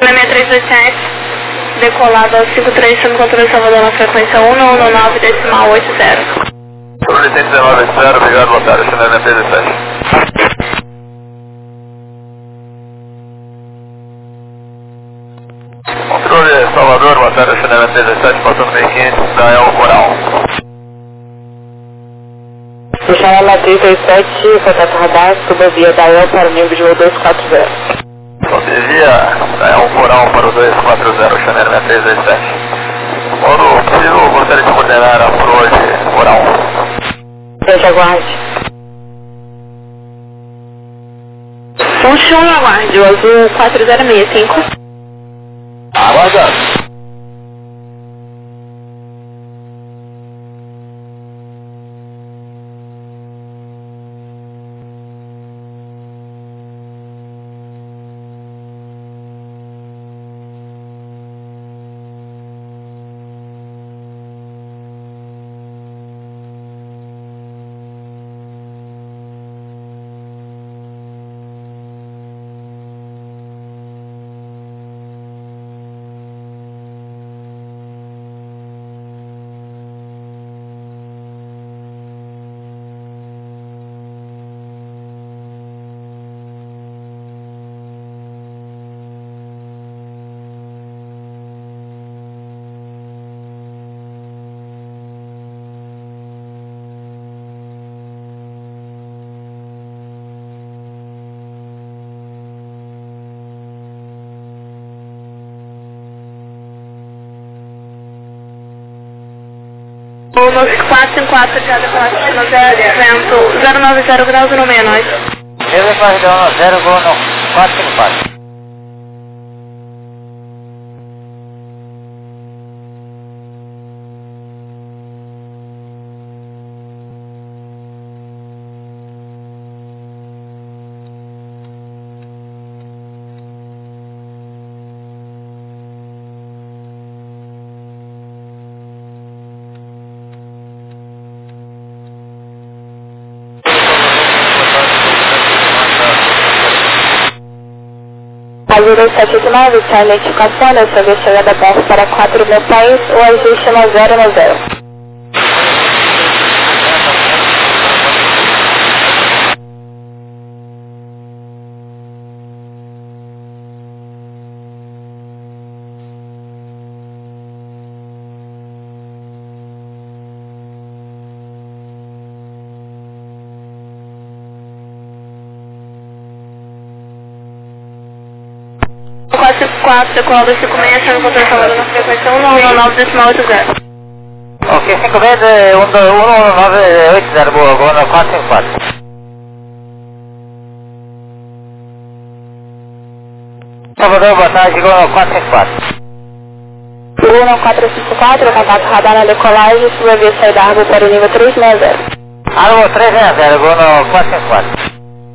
China 6327, decolado ao 53, sob controle de Salvador na frequência 1119,80. Controle 119,80, obrigado, boa tarde, China 6327. Controle Salvador, boa tarde, China 37, passando 1500, Gael Coral. China 37, contato radar, subvia Gael para o nível de 240. Subvia Gael Coral para o 240, China 37. Quando possível, gostaria de coordenar a proa de Coral. Seja aguarde. Funchon, aguarde, o azul 4065. Aguardando. O 454 já decolado China 090 graus no 69. Eu vou fazer 0 gol no 454. Azul 279, está a identificação da sua chegada perto para 4.000 pés, o ajuste no 090. O 454, decolado 56, sob controle de Salvador na frequência 1119,80. Ok, 5 vezes 11980, boa, gol no 454. Salvador, boa tarde, gol no 454. Gol no 454, contato radar na decolagem, subvia saída água para o nível 360. Água 360, gol no 454.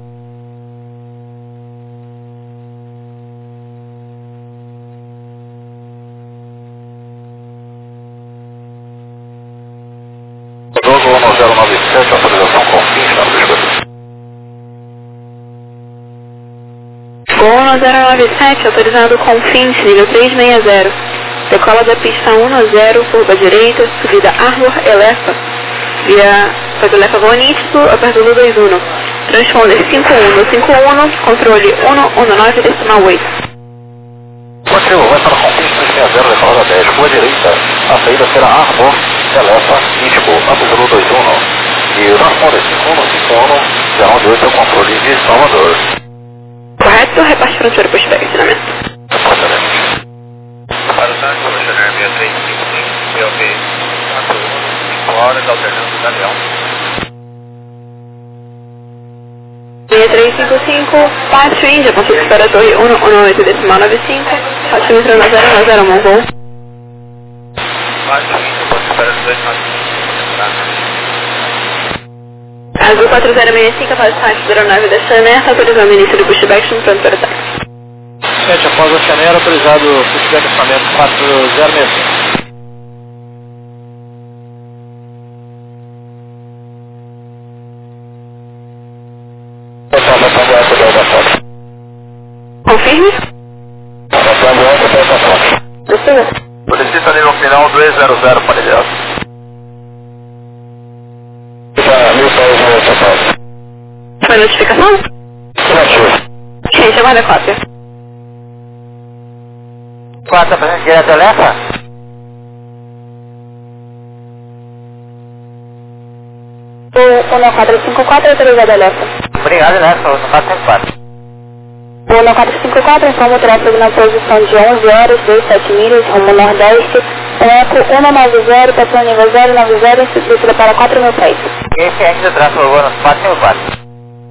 Jogo 1097, autorização com fins, não desculpe. Gol 097, autorizado com fins, nível 360. Decola da pista 10, curva direita, subida Arbor Elefa, via Elefa Bonito, aperto do 21. Transponder 5151, controle 119,8. Motivo, vai para confins 360, decolada 10, rua direita. A saída será Arbor Elefa, Ítico, aperto 21. E o transponder 5151, 018 é o controle de Salvador. Correto, reparte fronteira para o ensinamento. Reportaremos. Para o Santos, Roger 6355, POV 5 horas, alternando Daniel. 6355, parte Índia, consulta para a torre 118,95, altímetro na 090, Mongol. Parte Índia, consulta para 295, Azul 4065, faz parte da aeronave da Chanel, autorizando o início do pushback, pronto para o ataque. Gente, após a Chanel, autorizado o pushback equipamento 4065. Confirme. Passando possível? Solicita nível final 200 paredeado. Foi notificação? Gente, aguarda a cópia. 4, presente direto alerta? O 1454 autorizado alerta. Obrigado, né? Sou no 454. O 1454 informa o tráfego na posição de 11 horas, 27 milhas, rumo nordeste, com eco 190, estação nível 090, estrutura para 4.000 pés. Esse é do tráfego agora no 454.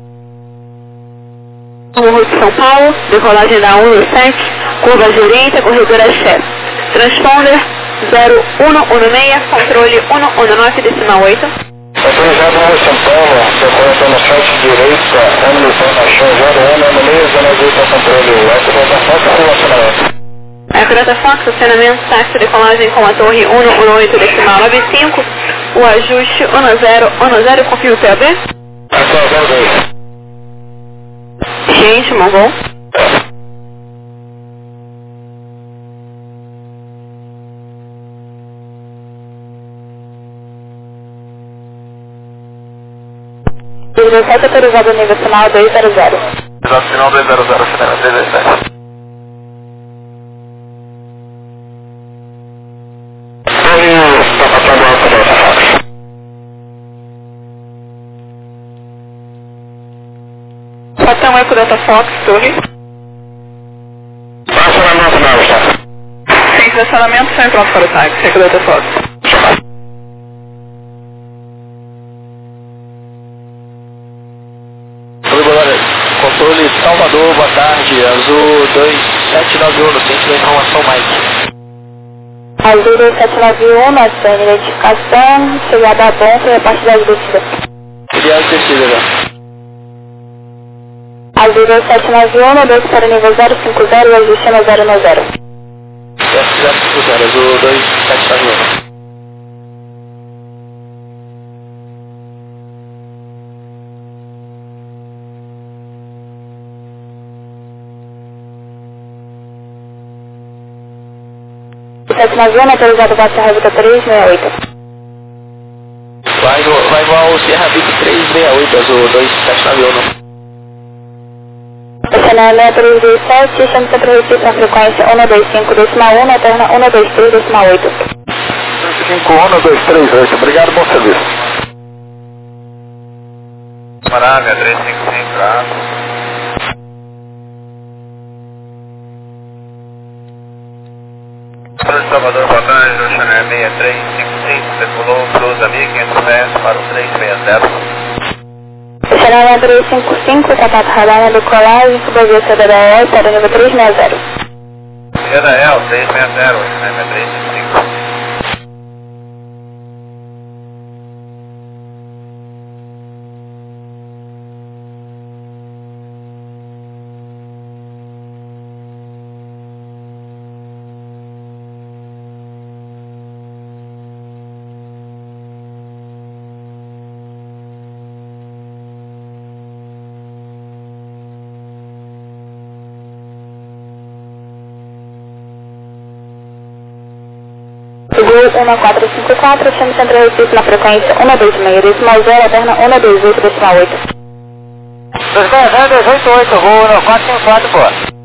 Morro de São Paulo, decolagem da 117, curva direita, corredor Axé. Transponder 0116, controle 119,8. Autorizado no São Paulo, decolagem no site direita, Hamilton na show 0116, controle, eco da Fox, relacionamento. Eco Delta Fox, acionamento, táxi, decolagem com a torre 118,95, o ajuste 1010, confirma o PAB? Eco 02. Gente, Mongol. O 17 autorizado nível final 200. Exato, final 200, final 17. Capitão Eco Delta Fox, torre. Estacionamento não, está. Sem estacionamento, sem pronto para o táxi, Eco Delta Fox. Controle Salvador, boa tarde, Azul 2791, no centro da informação Mike. Azul 2791, nós temos identificação, chegada a ponto e a parte da descida. Filial de descida, já. Azul 2791, 2 para nível 050 e ajuste no 090. 050, Azul 2791. O 791 autorizado para Serra Vita 368. Vai ao Sierra Vic 368, Azul 2791. Estacionamento 327, chama sempre repito na frequência 125,1, na terna 123,8. 51238, obrigado, bom serviço. Maravilha, 355, tá? Salvador, boa tarde, o Chanel 6355, circulou, cruza 1.500 metros para o 360. Estacionamento 355, contato radar na decolagem, subavia CDL, para o nível 360. CDL 360, o Chanel 355. Seguro 1454, chama sempre repito na frequência 126,0, terna 128,8. 288, voo no 454, pô.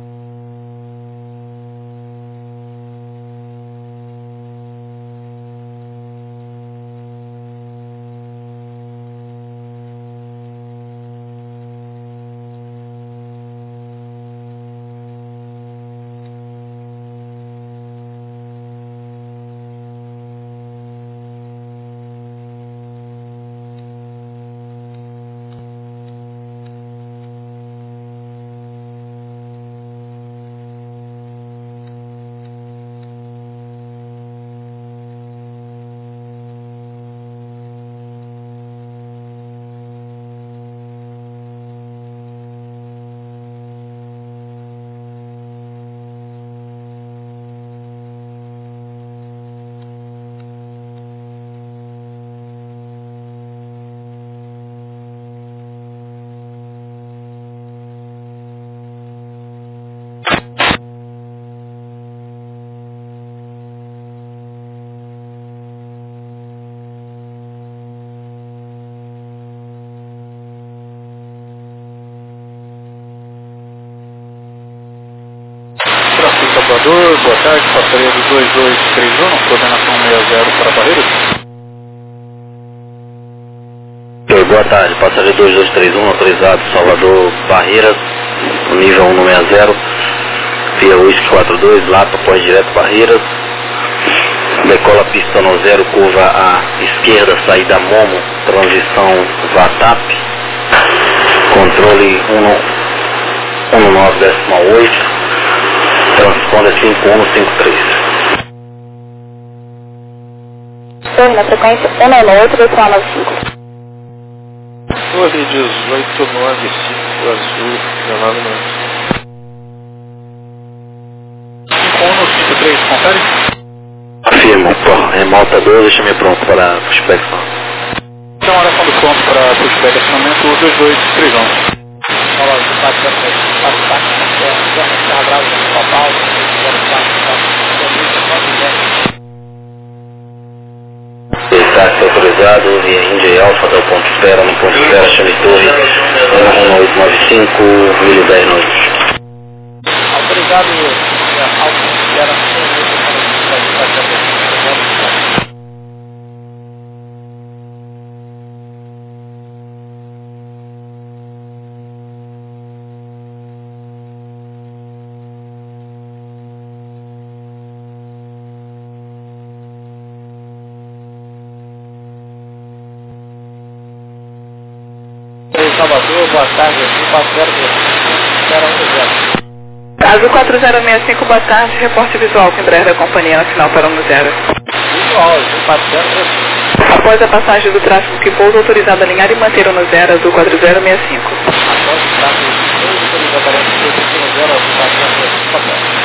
Salvador, boa tarde, passaria do 2231, coordenação 60 para Barreiras. Boa tarde, passaria 2231, autorizado Salvador, Barreiras, nível 160, via Whisky 42, Lapa, pós direto Barreiras, decola pista no 0, curva à esquerda, saída Momo, transição VATAP, controle 19,8, transponder 5153. Estou na frequência 198,95. Torre 1895, azul, 19 minutos. 5153, confere? Afirmo, remota 12, deixa-me pronto para pushback. Então, hora quando pronto para pushback, acionamento 2231. Fala, o Táxi autorizado, via Índia e Alfa, do ponto espera, no ponto espera, chame torre, 1895, 1010 noites. Autorizado, Alfa, espera, Salvador, boa tarde, aqui, passaria Azul 4065, boa tarde, reporte visual com Embraer da companhia nacional para 10. visual, Após a passagem do tráfego que pousa, autorizado a alinhar e manter o 10, Azul 4065. Após o tráfego que pousa, autorizado a alinhar e manter o 10, Azul 4065.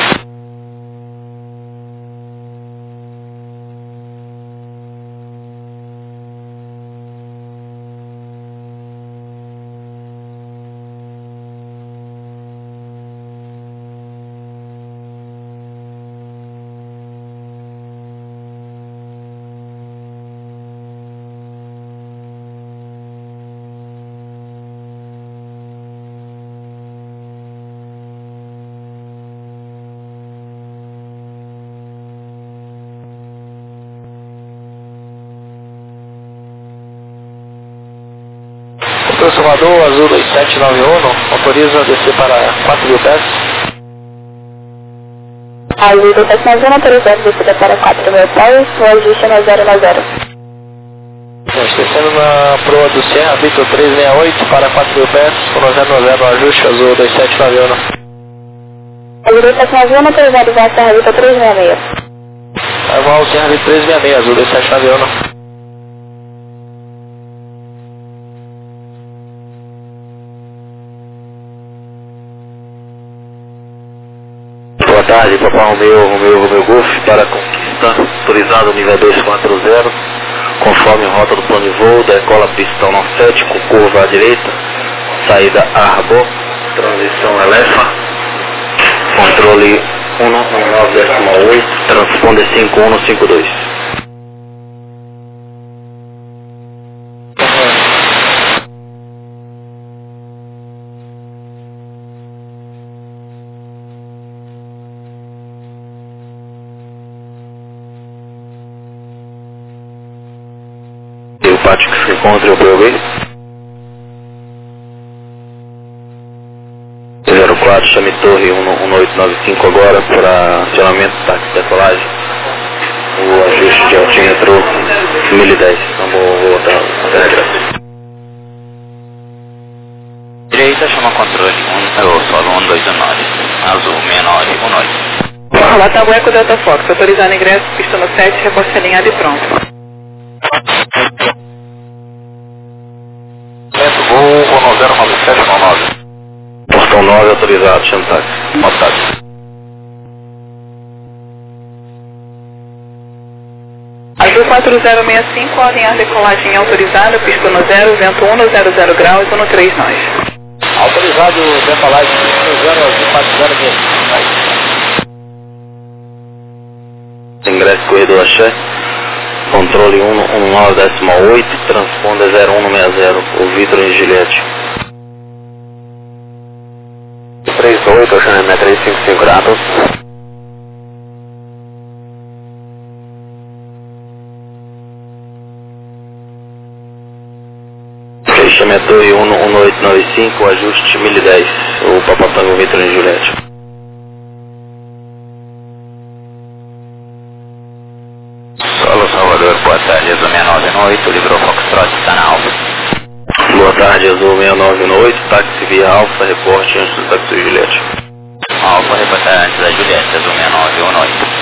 Salvador, azul 2791, autoriza a descer para 4.000 pés. Azul 2791, autorizado a descer para 4.000 pés, o ajuste no 090. Descendo na proa do Serra, Victor 368 para 4.000 pés, com 090, ajuste, azul 2791. Azul 2791, autorizado a Serra Victor 366. Aval Serra Victor 366, azul 2791. Boa tarde, Papai Romeu Golf para conquista, autorizado nível 240, conforme rota do plano de voo, decola pistão 97 com curva à direita, saída Arbor, transição Elefa, controle 119,8, transponder 5152. O pátio que se encontra o POB 04, chame torre 1895 agora para acionamento do táxi de decolagem, o ajuste de altímetro 1010, então vou voltar até a regressa. Direita chama controle solo 129, azul 6918. Relatar o Eco Delta Fox, autorizado ingresso, pista no 7, reporte alinhado e pronto. Voo 109719. Portão 9 autorizado, chama táxi. Montado. Azul 4065, alinhar decolagem autorizada, pista no 0, vento 1 no 00 graus, 13 nós. Autorizado, decolagem no 0, azul 4065. Ingresso corredor Axé. Controle 119,8, transponder 0160, o Vitor em Gilete. 38, Ocean 355 graus. chame a torre 11895, ajuste 1010, o Papa Tango Vitor em Juliette. Solo Salvador, boa tarde, Azul 698, livrou Foxtrot, está na Alfa. Boa tarde, Azul 698, táxi via Alfa, reporte antes do táxi Juliette. Alfa, reportar antes da Juliette, Azul 6918.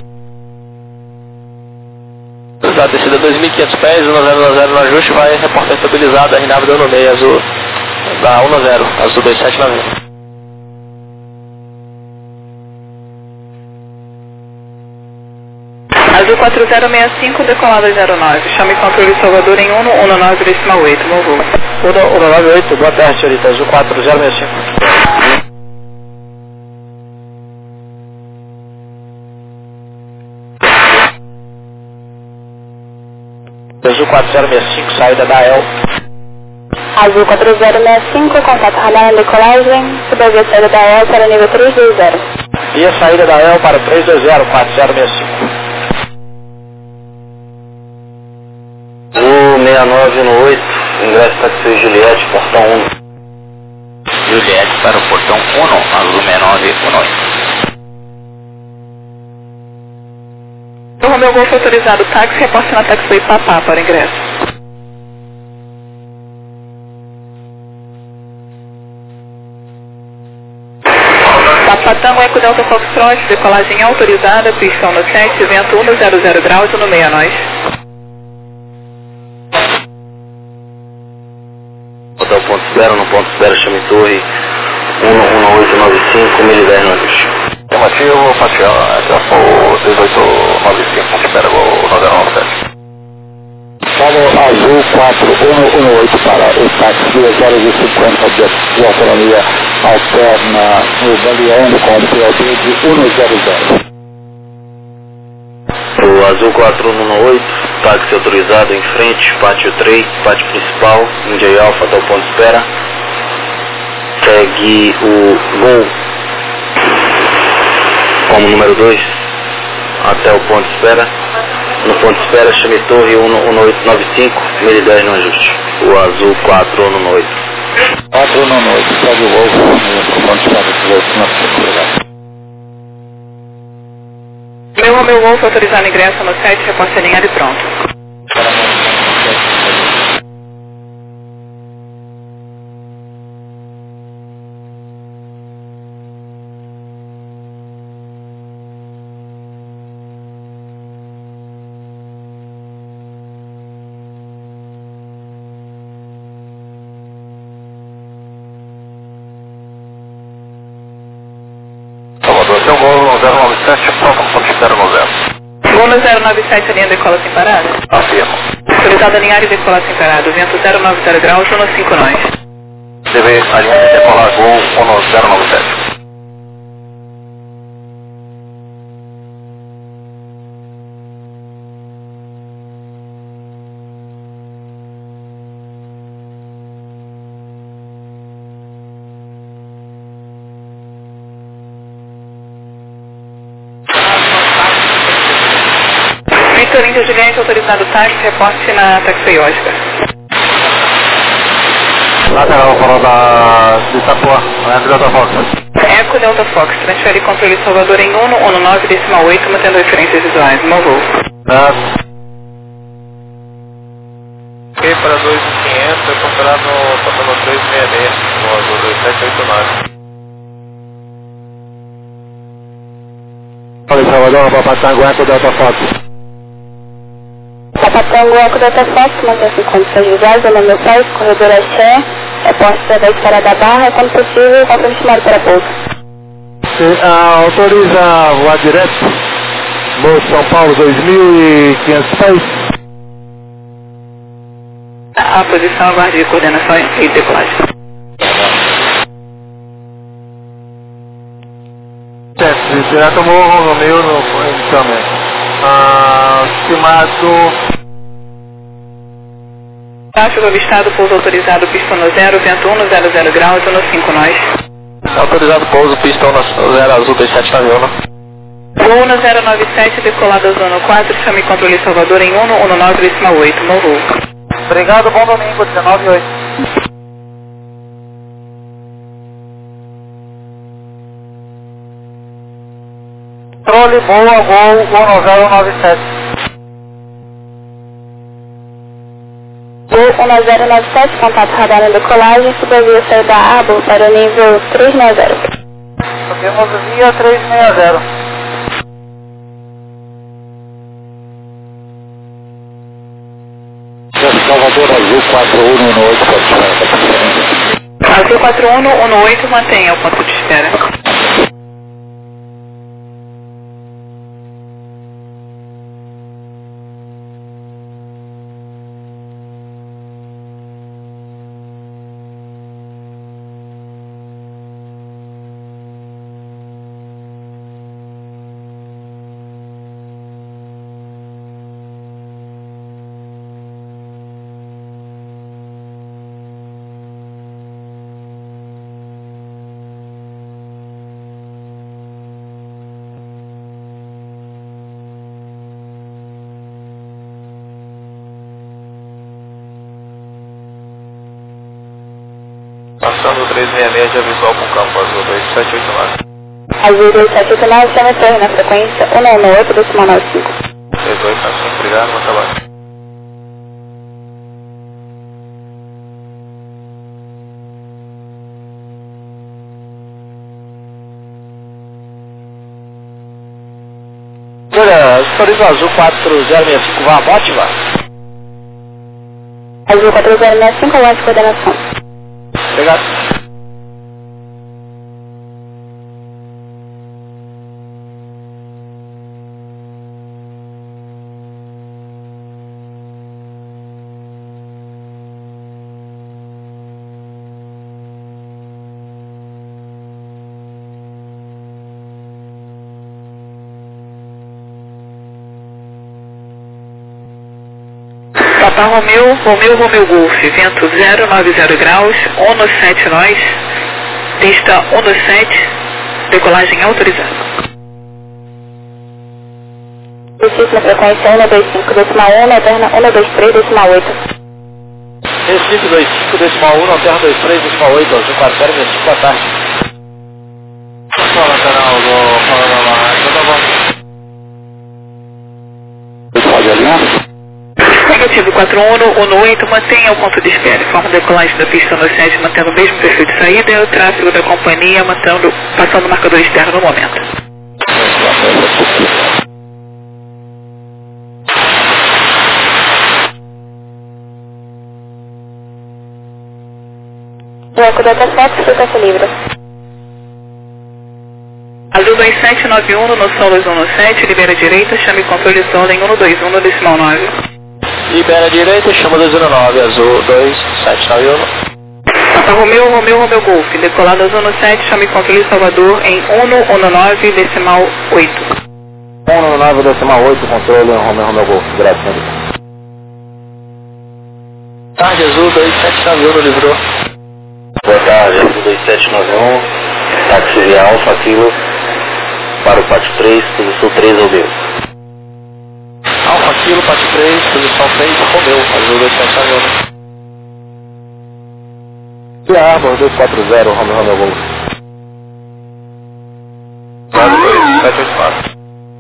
Da descida 2.500 pés, 1090 no ajuste, vai reportar estabilizado, RNAV deu no meio, azul da 10, azul 2791. Azul 4065, decolada 09. Chame controle Salvador em 119,8, meu voo. 198, boa tarde, senhorita, azul 4065. Azul 4065, saída da EL. Azul 4065, contato radar na decolagem, subir saída da EL para nível 320. E a saída da EL para 320, 4065. Azul 6918, ingresso táxi Juliette, portão 1. Juliette para o portão 1, Azul 6918. O meu Golf autorizado, táxi, reporte na táxi Papá para ingresso. Papa Tango, Eco Delta Foxtrot, decolagem autorizada, pistão no 7, vento 100 graus no meia nós. Hotel Ponto Espera, no Ponto Espera, chame torre 11895, 1010 no ajuste. Afirmativo, parcial, atração 1895, espera o 997. Solo Azul 4118 para o táxi 250 de autonomia alterna no Baleando com o PLD de 100. O Azul 4118, táxi autorizado em frente, pátio 3, pátio principal, India Alpha até o ponto de espera. Segue o Gol como número 2 até o ponto de espera. No ponto de espera, chame torre 11895, 1010 no ajuste. O Azul 4118. 4118, segue o voo no ponto de espera de 1895. Meu Golf autorizado ingresso no 7, reporte alinhado e pronto. Seu gol 097, pronto, ponto de espera no 0. Gol no 097, linha decola sem parada. Afirmo. Autorizado alinhar e decolar sem parada, vento 090 graus, 105 nós. Deve alinhar e decolar gol 1097. Victor Índia Juliette, autorizado táxi, reporte na taxi Oscar. Lateral, fora de Itapuã, Eco Delta Fox. Eco Delta Fox, transfere controle Salvador em 119,8, mantendo referências visuais, no voo. Ok, para 2.500, foi comprado no Papa 366, no Azul 2789. Olha, Salvador, Papa Tango, Eco Delta Fox. Papa Tango, Eco Delta Fox, mantém-se em condições visuais, o nome 6, corredor Axé, reporte da Esfera da Barra, quando possível, controle estimado para pouso. Autoriza voar direto, voo São Paulo 2.500 pés. A posição, aguarde coordenação e decolagem. Direto morro no meio no também. Estimado. Baixo do avistado, pouso autorizado, pistão no 0, vento 100 graus, 105 nós. Autorizado pouso, pistão no 0 azul 2791. Voo no 097, decolado zona 4, chame controle Salvador em 119,8, no voo. Obrigado, bom domingo, 19/8. boa, Gol 1097. Gol 1097, contato radar na decolagem, subavia saída Abo para o nível 360. Subimos via 360. Salvador Azul 4118, pode chegar. Azul 4118, mantenha o ponto de espera. Passando 366 de visual com campo azul 2789. Azul 2789, chama torre na frequência 198,95. 3895, obrigado, bom trabalho. Olha, Sorriso Azul 4065, vá, motiva. Azul 4065, aguarde coordenação. Obrigado. Papa Romeu Golf, vento 090 graus, 17 nós, pista 17, decolagem autorizada. Recife na frequência 125,1, eterna 123,8. Recife 25,1, na Terra 23,8, Azul 4065, boa tarde. Fala, canal do Panorama, tudo bom? Pode alinhar? Negativo 4118, mantenha o ponto de espera. Forma de decolagem da pista no 7, mantendo o mesmo perfil de saída e o tráfego da companhia passando o marcador externo no momento. Bloco data 7, frequência livre. Azul 2791 no solo 117, libera direita, chame controle solo em 121 decimal 9. Libera a direita, chama 209, azul 2791. Papa Romeu Golf, decolado azul no 7, chame controle Salvador em 119 decimal 8. 119 decimal 8, controle Romeu Golf, graças. Tarde, azul 2791 no livrou. Boa tarde, Azul 2791, táxi via Alfa Kilo, para o pátio 3, posição 3 ao meu. Alfa Kilo, pátio 3, posição 3, Romeu, azul 2791. E a Arbor 240, Romeu Golf. Azul 2784.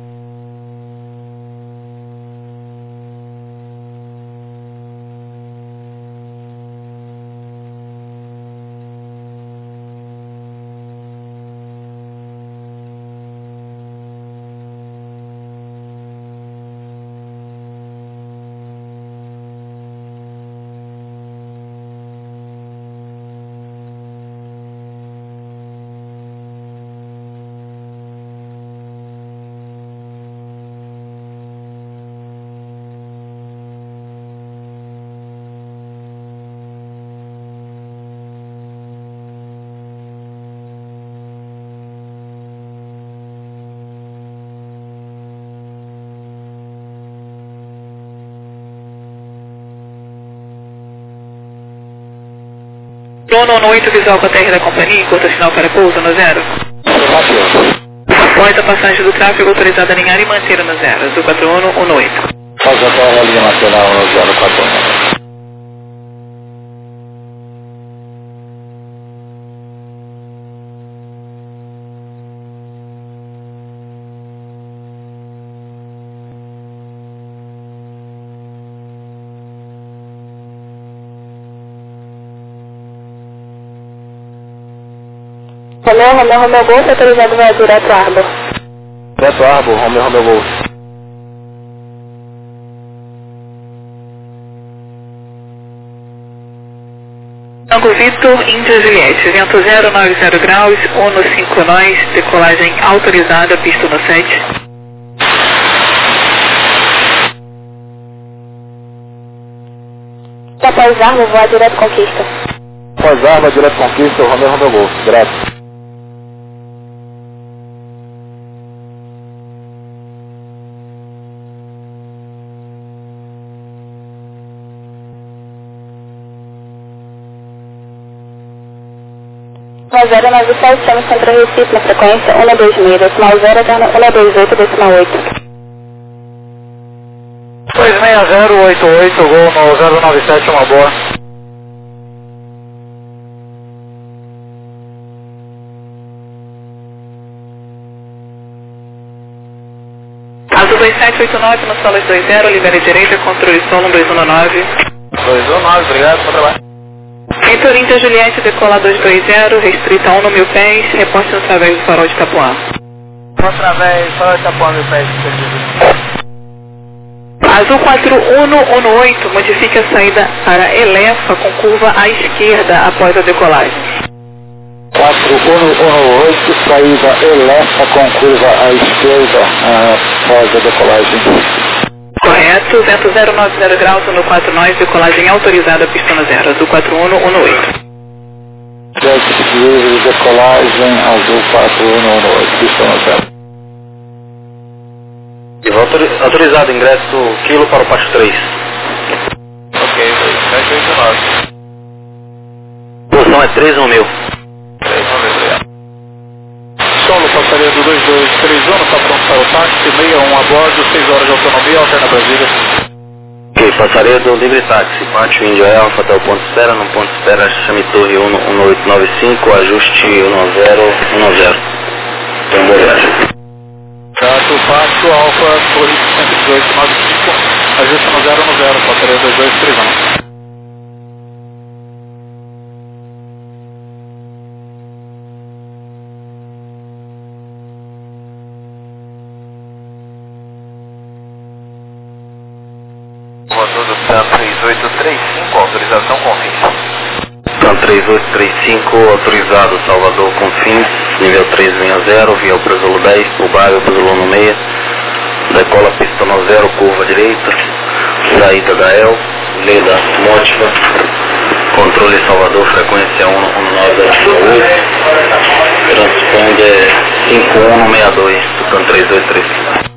Trono 18 visual com a TR da companhia, curta sinal para pouso no 0. Após a passagem do tráfego, autorizado a alinhar e manter no 0. Azul 4118. Faz até a linha nacional no 041. Romeu Golf, autorizado vai direto Arbor. Direto Arbor, Romeu Golf. Tango Vitor, Índia Juliette, vento 090 graus, ONU 5 nós, decolagem autorizada, pista no 7. Após Arbor, voar direto Conquista. Após Arbor, direto Conquista, Romeu Golf, direto. Na 097, estamos contra Recife na frequência 126, decimal 0, eterno 128, decimal 8. 26088, gol no 097, uma boa. Azul 2789 no solo 20, libera direita, controle solo 219. 219, obrigado, bom trabalho. Vitor Índia Juliette, decolar 220, restrita 1 no 1000 pés, reporte no través do farol de Itapuã. Através, farol de Itapuã, 1000 pés, Azul 4118, modifique a saída para Elefa com curva à esquerda após a decolagem. 4118, saída Elefa com curva à esquerda após a decolagem. Correto, vento 090 graus, no 4 nós, decolagem autorizada, pista no 0, azul 4118. Jet livre, decolagem, azul 4118, pista no 0. Autorizado, ingresso quilo para o Pacho 3. Ok, 2789. Posição é 31000. 31000, obrigado. Solo, passaria do 2231, está pronto para o táxi, 61 a bordo, 6 horas de autonomia, alterna Brasília. Ok, passaria do livre táxi, Pátio Índio Alfa até o ponto de espera, no ponto de espera chame Torre 1895, ajuste 1010. Tem boa viagem. Gato, Pátio Alfa, Torre 11895, ajuste no 010, passaria 2231. Voador do TAM 3835, autorização Confins. TAM 3835, autorizado, Salvador Confins, nível 360, via o Brasilo 10, Ubaio, Brasilo no meia, decola pista no 0, curva direita, saída da El, Leda Mótiva, controle Salvador, frequência 19008, transponder 5162, TAM 3835.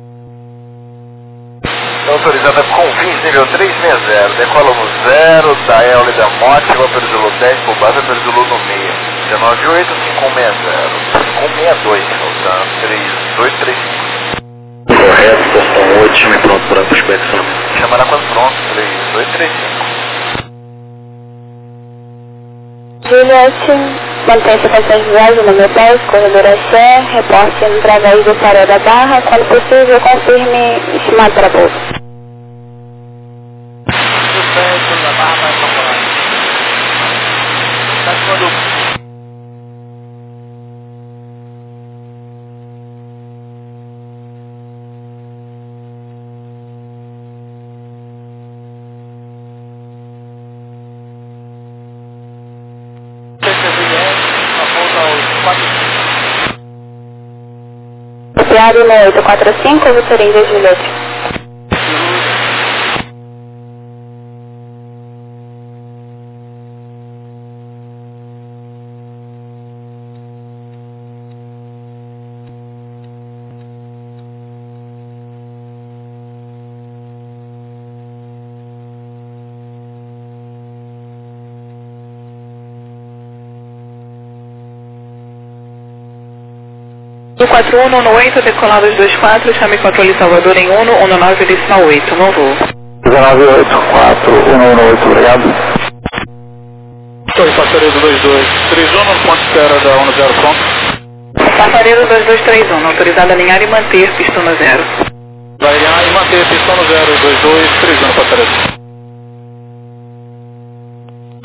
Autorizada Confins, nível 360, decola no 0, da El da Mótiva, Brasilo 10, Ubaio, Brasilo no meia, 198 5160, 5162, no TAM 3835. Correto, portão 8, chame pronto para a prospecção. Chamará quando pronto, 3835. Juliette, mantém sequências visuais no meu pés, corredor Axé, reporte através do farol da Barra, quando possível confirme estimado para pouso. Copiado no 845, Vitor Índia Juliette. Do 4118, decolado 24, chame controle Salvador em 119 decimal 8, não vou. 1984, 118, obrigado. Torre passaria do 2231, no ponto de espera da 10 pronto. Passaredo 2231, autorizado a alinhar e manter pista no 0. Vai alinhar e manter pistão no 0, 2231, passaria.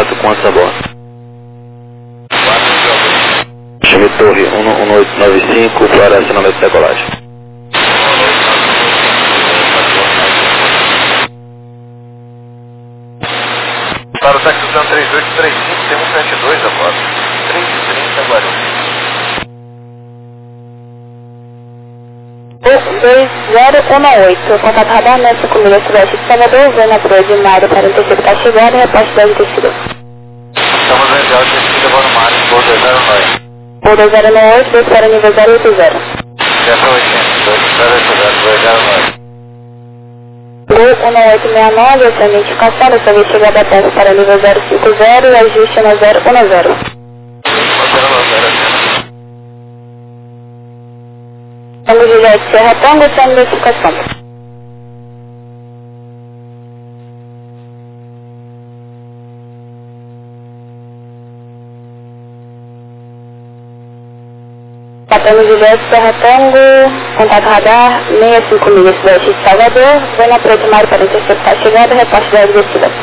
4, quantos a bordo? 4 Chame Torre 11895, para acionamento de decolagem. Para o táxi usando 3835, tem 172 a bordo. 330 Guarulhos. 2018, contato radar nessa comida sudeste de Salvador, voo na proa de Mário para interceptar a chegada e reposte da descida. Estamos em enviado de descida voo no mar, voo 209. Voo 2098, voo para nível 080. Dessa 80, 280, 209. Voo 1869, ascendente Caçada, sua vez chegada a terra para nível 050 e ajuste na 010. Tango Juliette Serra Tango, sem identificação. Tango Juliette Serra Tango, contato radar 65 milhas sudeste de Salvador, vou na proa de Mário para interceptar a chegada e reposte da descida.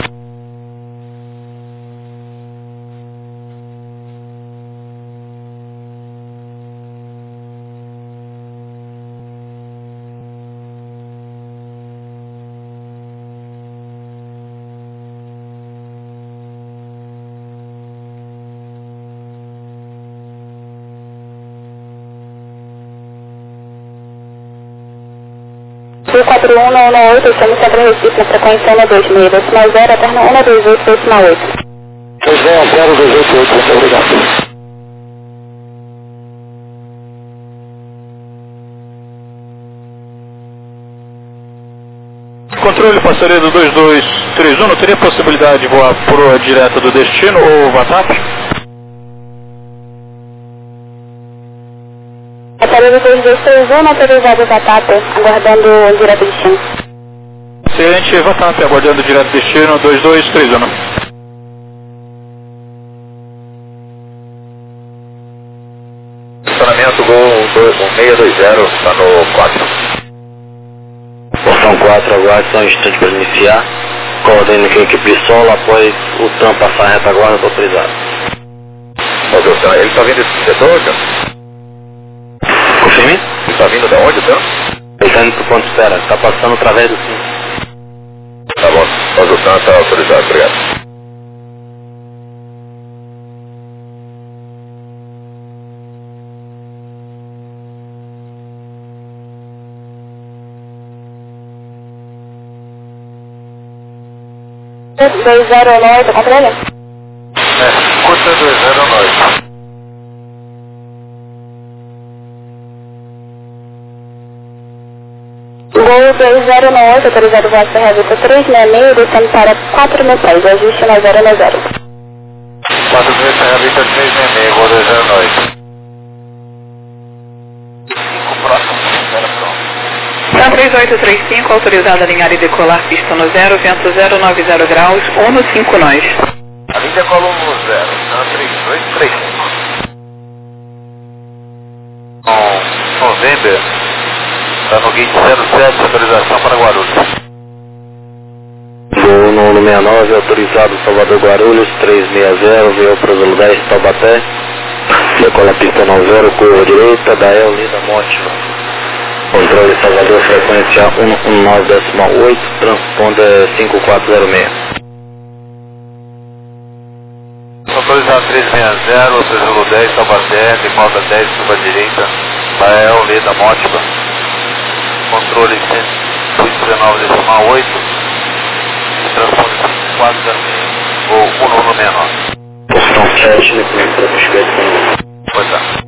Sul 4118, estamos sempre em Recife, na frequência 126, decimal 0, eterno 128, decimal 8. 260-288, muito obrigado. Controle passaredo 2231, não teria possibilidade de voar proa direta do destino ou VATAP? Aparelho 2231, autorizado VATAP, aguardando direto destino. Excelente, VATAP, aguardando direto destino 2231. Estacionamento Gol 1620, está no 4. Porção 4, aguarde só um instante para iniciar. Coordene com a equipe de solo, após o TAM passar a retaguarda, está autorizado. Ele está vindo desse setor, cara? Confirme? Ele está vindo de onde, então? Ele está indo para o ponto de espera, está passando através do sim. Tá bom, mas o TAM está autorizado, obrigado. Curta 209, controle? Curta 209. Gol 2098, autorizado voar para Revista 366, descendo para 4 mil pés, ajuste na 090. 4 vezes Revista 366, Gol 209. 5 próximo, espera pronto. Tá 3835, autorizado a alinhar e decolar pista no 0, vento 090 graus, 1 nós. A linha decolou no 0, tá 3835. November, está no gate 07, autorização para Guarulhos. Voo no 69, autorizado Salvador Guarulhos, 360, veio para o 10 Taubaté. Decola pista 90, curva direita, Dael, Linda Mótima. Controle Salvador, frequência 119.8, transponder 5406. Autorizado 360, Presumo 10, Taubaté, Decolta 10, curva direita, Dael, Linda Mótima. Controle 119.8, transponder 5406, ou 169. Porção 7, me conecta para biscoito. Pois é.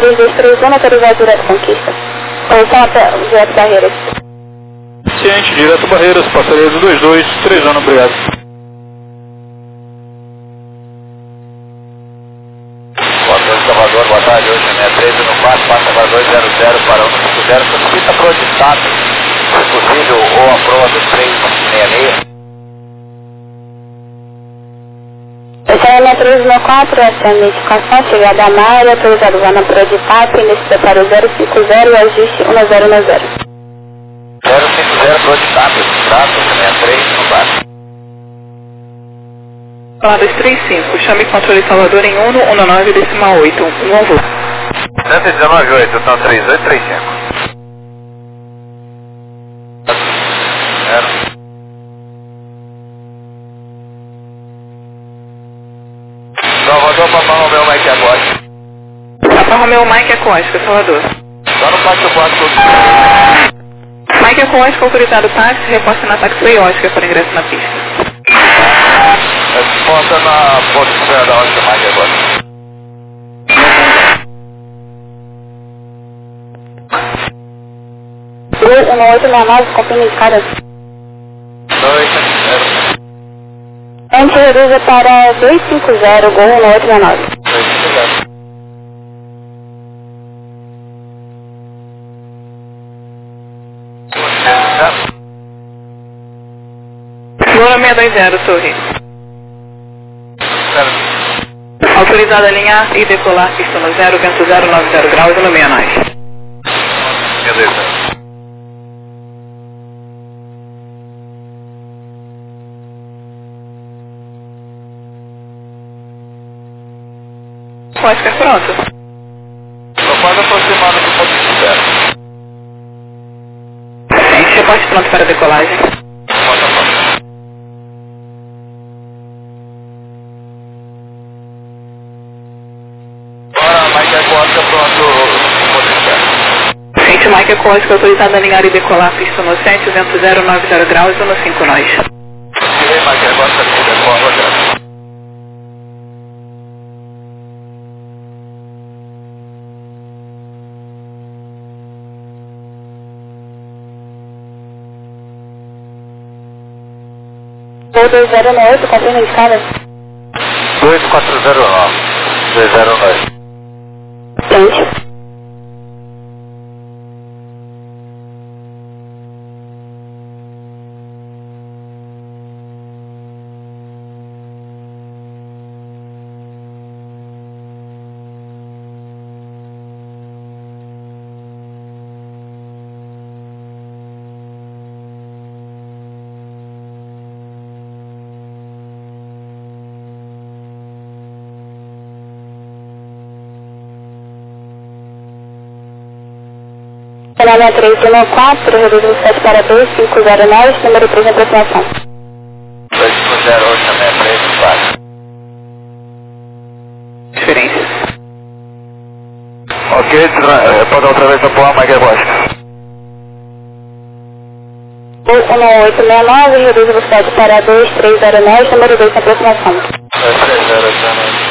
2231, autorizado direto Conquista. Ou só direto Barreiras. Ciente, direto Barreiras, passaria do 2231, obrigado. Salvador, boa tarde, hoje é 13 no 4, passa para 200 para 150, solicita proa de status, se possível, ou a proa do 366. Esse é a 314, essa é a notificação, chegada a Maia, autorizado lá na proa de TAP, nesse preparo 050 e ajuste 1090. 050, proa de TAP, status, 63 no 4. Lá 235, chame controle Salvador em 119 decimal 8, um avô. 119,8, então 3835. Salvador, Papa Romeu, Mike Acosta. Papa Romeu, Mike Acosta, Salvador. Só no pátio 4. Mike Acosta, autorizado táxi, reposta na taxi Oscar para ingresso na pista. Responda na posição da onde mais agora. Uma 869, companhia de cara. 250. A gente reduza para 250, Gol 1869. 250. Luna 620, Torre. Autorizada a alinhar e decolar, pista no 0, vento 090 graus e no 69. Beleza. Oscar, pronto. Só pode aproximar do ponto de zero. Gente, reposte pronto para decolagem. Gente, Mike Acosta, autorizado a alinhar e decolar, pista no 7, vento 090 graus e no 5 nós. Mike Acosta, decola já. Gol 209, companhia de cara. 2409. 209. Gente. Canal 314, reduzido 7 para 2509, número 3 na aproximação. 2508 também, 3, 4. Diferença. Ok, pode outra vez a porra, Mike Acosta. 1869, reduzido 7 para 2309, número 2 na aproximação. 2309.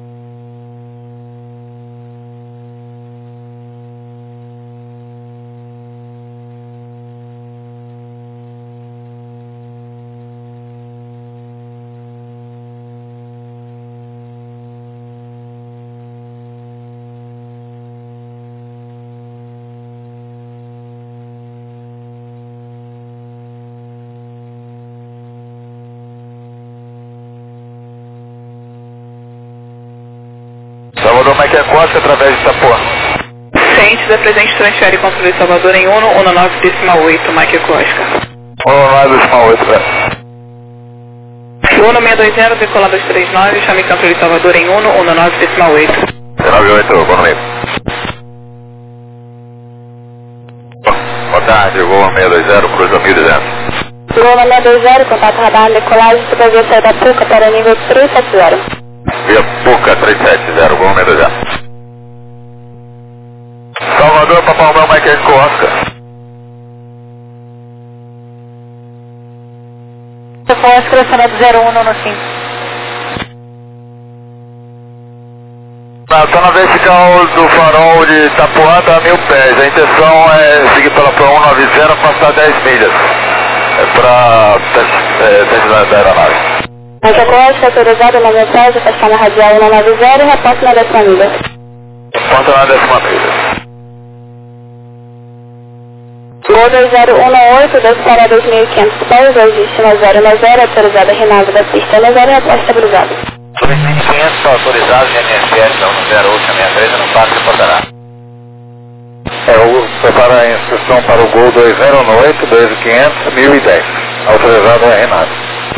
Salvador, Mike Acosta, através de Itapuã. Cientes da presente transfere controle Salvador em 119 decimal 8, Mike Acosta. 119 decimal 8, velho. Luna 620, decolar 239, chame controle Salvador em 119 decimal 8. 98, boa noite. Boa tarde, voo 620, cruza 1200. Luna 620, contato radar, decolagem, supervia sair da PUCA para nível 370. Via PUCA 370, voo 620. Salvador, Papa Romeu, Mike Acosta. Foi a selecionada 01 no 5. Na Tô na vertical do farol de Itapuã, tá a 1000 pés. A intenção é seguir pela Pro 190, passar 10 milhas. É pra terminar da aeronave. Mike Costa, autorizado na mensagem, afastar na radial 190 e reporte na 10ª milha. Ponto na 10ª milha. Gol 2018, 2 para 2.500 pés, ajuste na 090, autorizada renave da pista na 0 e reporte estabilizado. 2.500 autorizado de MSS, da 10863, não passa e passará. Prepara a instrução para o Gol 208, 2500, 1010. Autorizado a renave.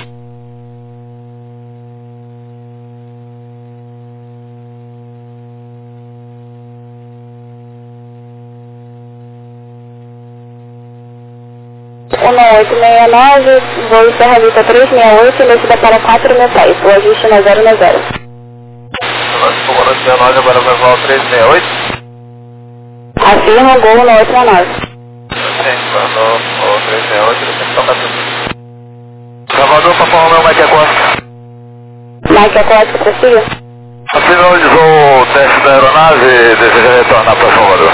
Voo Serra Vista 368, descida para 4.000 pés, o ajuste na 090. Comandante 69, agora vai voar o 368. Afirma Gol 1869. Sim, mandou o 368, ele tem que tocar tudo. Gravador para Romeu, Mike Costa. Mike Costa, prossiga. Finalizou o teste da aeronave e deseja retornar para Salvador.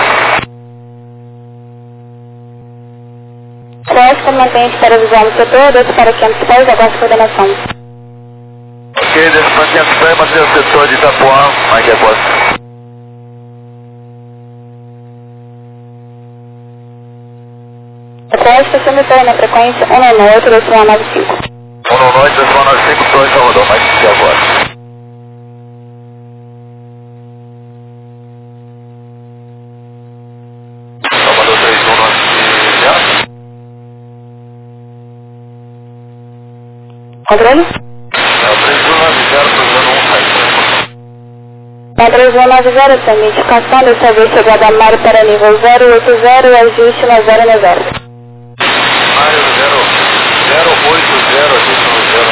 Costa, mantém para visual no setor, 2 para 500 pés, aguarde coordenação. Ok, 2 para 500 pés, mantém o setor de Itapuã, Mike Costa. Costa, semitor na frequência 198, 2195. 198, 2195, estou em Salvador, Mike Costa. Salvador 3190. Controle? É o 3190, Na 3190, tem indicação dessa vez chegada a Mário para nível 080 e ajuste na 090. Mário 080, ajuste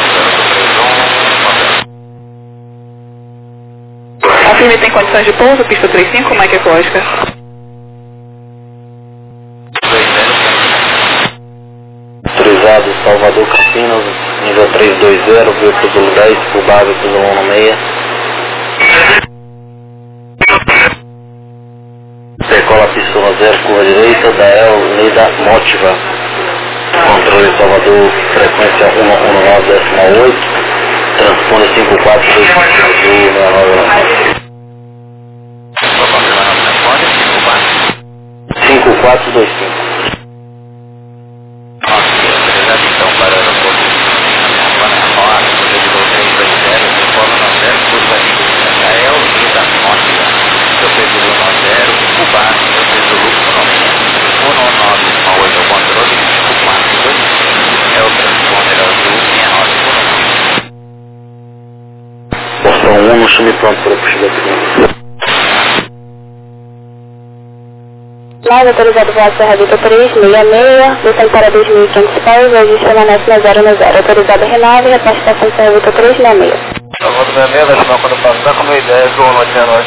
no 030. A firme tem condições de pouso, pista 35, Mike Costa. Autorizado Salvador Campinas, nível 320, viu pro Zulu 10, Fubável pro Zulu 16. Decola pista 0, curva direita, Dael, Lida, Motiva. Controle Salvador, frequência 119,8, transpone 5425. 5425. Então, para o aeroporto de Panamá, de 320, decola na 0, curva Israel, Lida, Mótica, seu peso 10, Cuba, seu peso 1998, o controle, Cuba, 2, é o transponder azul 69. Porção 1, no chame pronto para puxar daqui. Mais autorizado voar Serra Vista 366, descendo para 2.500 pés, ajuste permanece na 090. Autorizado renave, reporte estação Serra Vista 366. Salvador 66, vai chamar quando passar com 1010, Gol 969.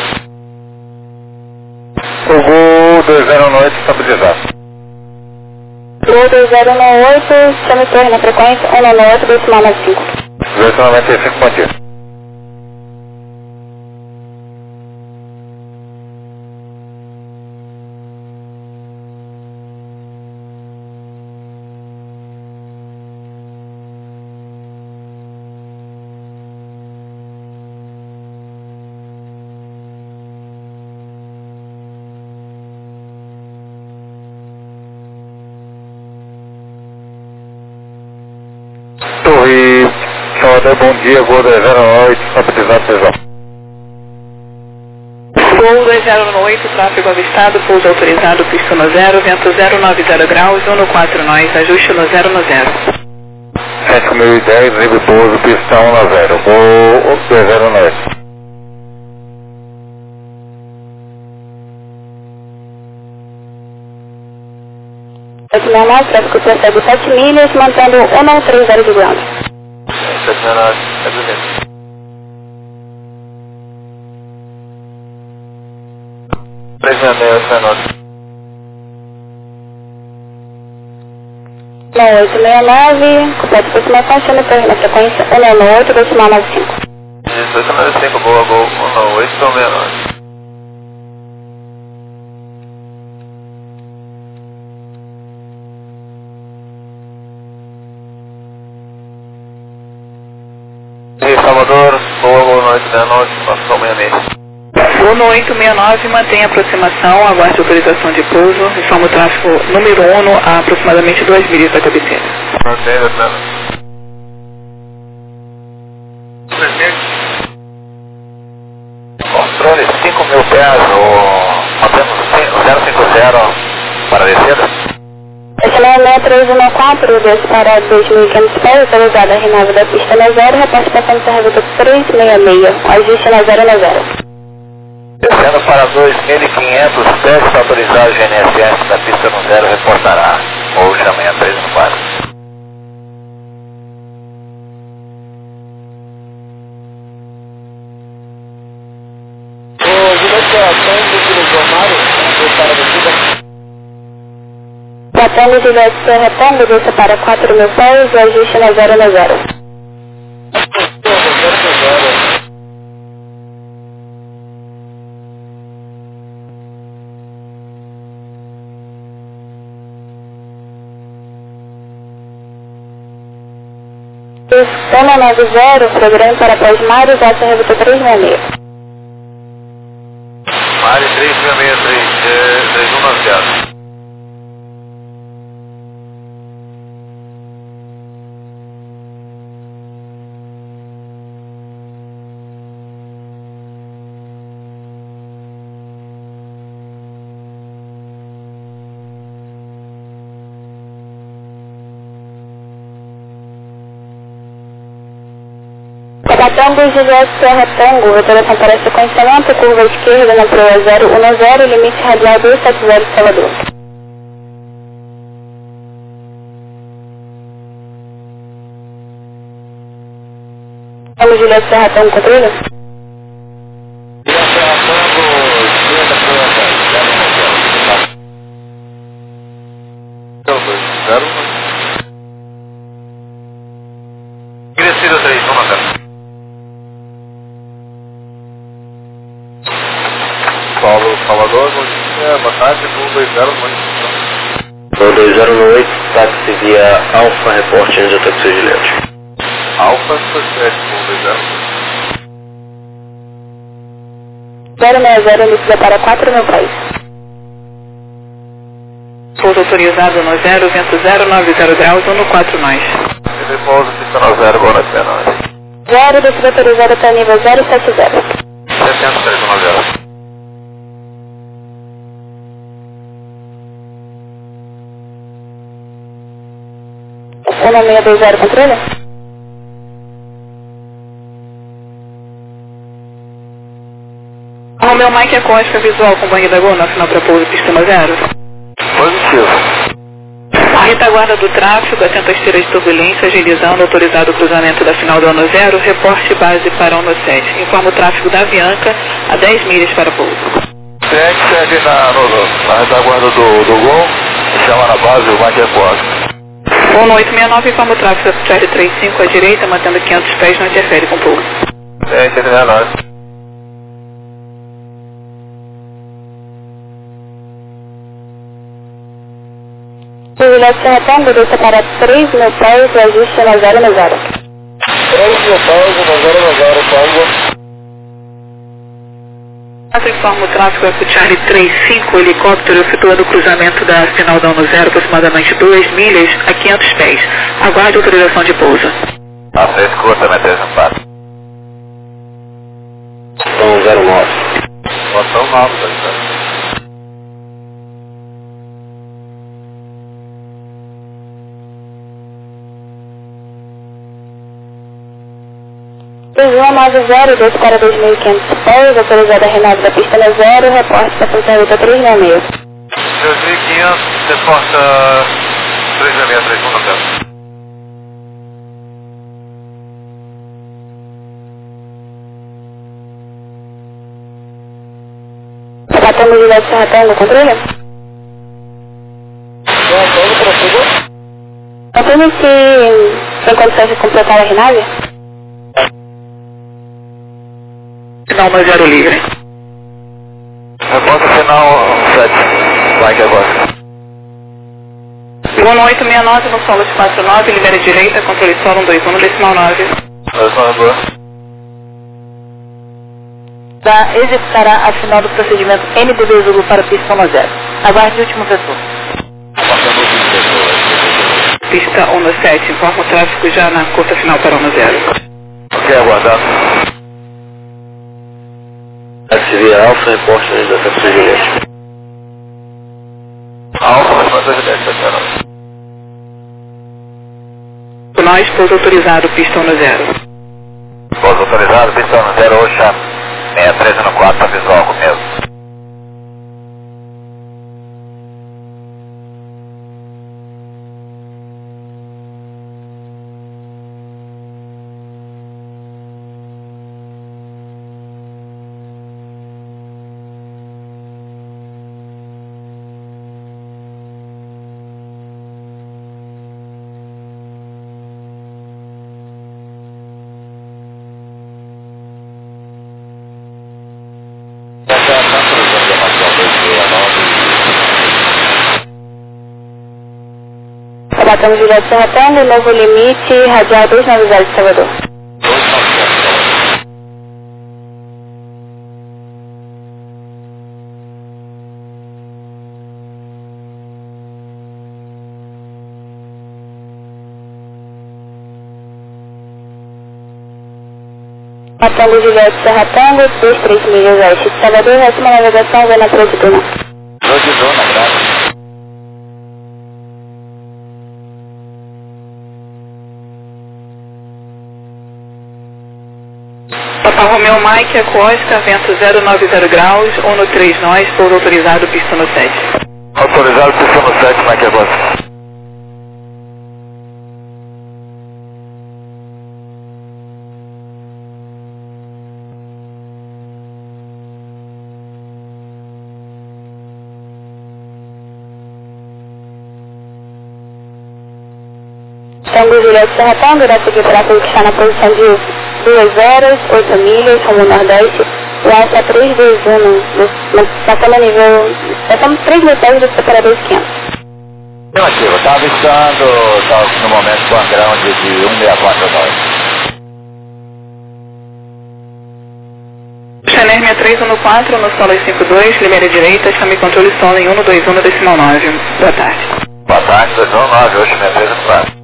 O Gol 209 estabilizado. Gol 2018, chame torre na frequência 198, 295. 295, mantido. Torre Salvador, bom dia, Gol 208, estabilizado, pessoal. Gol 208, tráfego avistado, pouso autorizado, pista no 0, vento 090 graus, 140 nós, ajuste no 0 no 0. 7010, nível pouso, pista 190, Gol 209. Aqui tráfego procede 7 milhas, mantendo 130 de ground. 769, é 200. Na 869, completa de aproximação, chame torre na frequência 198, 295. 1895, boa, Gol 198, 69. Salvador, boa noite, 19, passou 66. Voo no 869, mantém a aproximação, aguarde autorização de pouso, informa o tráfego número 1 a aproximadamente 2 milhas da cabeceira. Mantém, Fernando. Controle 5.000 pés, mantemos 050 para a descida. Estacionamento 6314, desce para 2.500 pés, autorizada a renave da pista na 0, reporte passando servidor 366, ajuste na 090. Descendo para 2.500 pés, se autorizar o GNSS da pista no 0, reportará. Ou chame a 314. Tratando de descer retango, desça para 4.000 pés e ajuste na 090. Sistema 90, programa para Pós-Mares, essa revuta 366. Mari 366, 3190. Tratando de descer retango, rotação para sequenciamento, curva esquerda na proa 010, limite radial 270 de Salvador. Vamos de descer retango, controle? Crescida 310. Salvador, bom dia, boa tarde, voo 20 no Voo 2098, táxi via Alfa, reporte de taxi Juliette. Alfa 7, voo 060, limite para 4.000 pés. Pouso autorizado no 0, vento 090 graus, 140 nós. Ele pouso, pista no 0, boa noite, 0, descida autorizada para nível 070. 70310. Sistema 620, controle? Romeu Mike Acosta, visual com banho da Gol, nacional para pouso, pista no 0. Positivo. A retaguarda do tráfego, atenta às tiras de turbulência, agilizando, autorizado o cruzamento da final do ano 0, reporte base para ONU 7. Informa o tráfego da Avianca a 10 milhas para pouso. Segue na retaguarda do Gol, chama na base o Mike Acosta. Voo no 869, informa o tráfego da Charlie 35 à direita, mantendo 500 pés, não interfere com pouso. 769. Juliette retango, desça para 3.000 pés e ajuste na 090. 3.000 pés, no 090, Tango. Informa o tráfego para o Charlie 35, helicóptero, situando o cruzamento da final da ONU 0, aproximadamente 2 milhas a 500 pés. Aguarde autorização de pouso. A escuta, né, 314. Tom 09. Botão 9, tá? Previsão 90, desce para 2.500 pés, autorizada a renave da pista na 0, reporte para Santa Rita 366. 2.500, reporta 363, vamos até. Tratando de descer retango, controle? Confirme se tem condições de completar a renave? Final no 0 livre. Reporta final 7. Vai que agora. Voo no 869, no solo de 49, libera direita, controle solo 121, decimal 9. 292. executará a final do procedimento NDB Zulu para pista 10. Aguarde o último vetor. Pista 17, informa o tráfego já na curta final para 10. Ok, aguardado. SV Alfa, reporte da Taxi Juliette. Alfa, reporte da Juliette, tá. Nós, pouso autorizado, pista 10. Pouso autorizado, pista 10, Oxa, 6314, tá visual com mesmo. Batamos direto Serratanga, novo limite, radial 290 de Salvador. Batamos direto Serratanga, 23 milhas oeste de Salvador, próxima navegação, vendo a Prosidona. Prosidona, graças. Papa Romeo Mike, Costa, vento 090 graus, 13 nós, pouso autorizado, pista 7. Autorizado, pista 7, Mike Costa. Tango direto Serratanga, irá seguir para aquele que está na posição de 2 horas, 8 milhas, rumo nordeste, o alfa 321, passando a nível, passamos 3 metros do separador esquerdo. Negativo, está avistando, está no momento com a ground de 164 nós. Chanel 6314, no solo 52, limeira direita, chame controle solo em 121 decimal 9. Boa tarde. Boa tarde, 219, hoje 6314.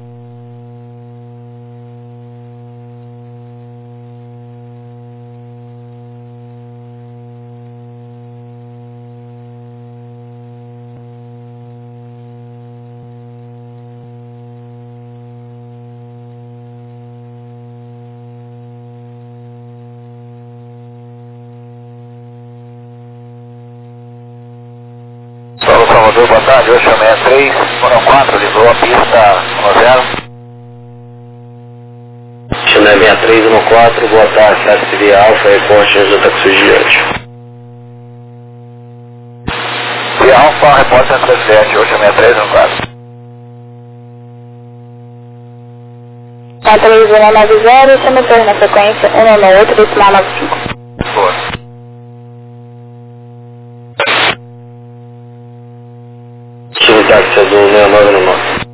Salvador, boa tarde, hoje 63, 14, Lisboa, pista 10. Chanel 6314, boa tarde, SV Alfa, reporte da Taxi Juliette. SV Alfa, reporte da Taxi Juliette, hoje 6314. 4190, chama o na sequência 198, decimal 95. Boa. Time táxi do 69 no norte.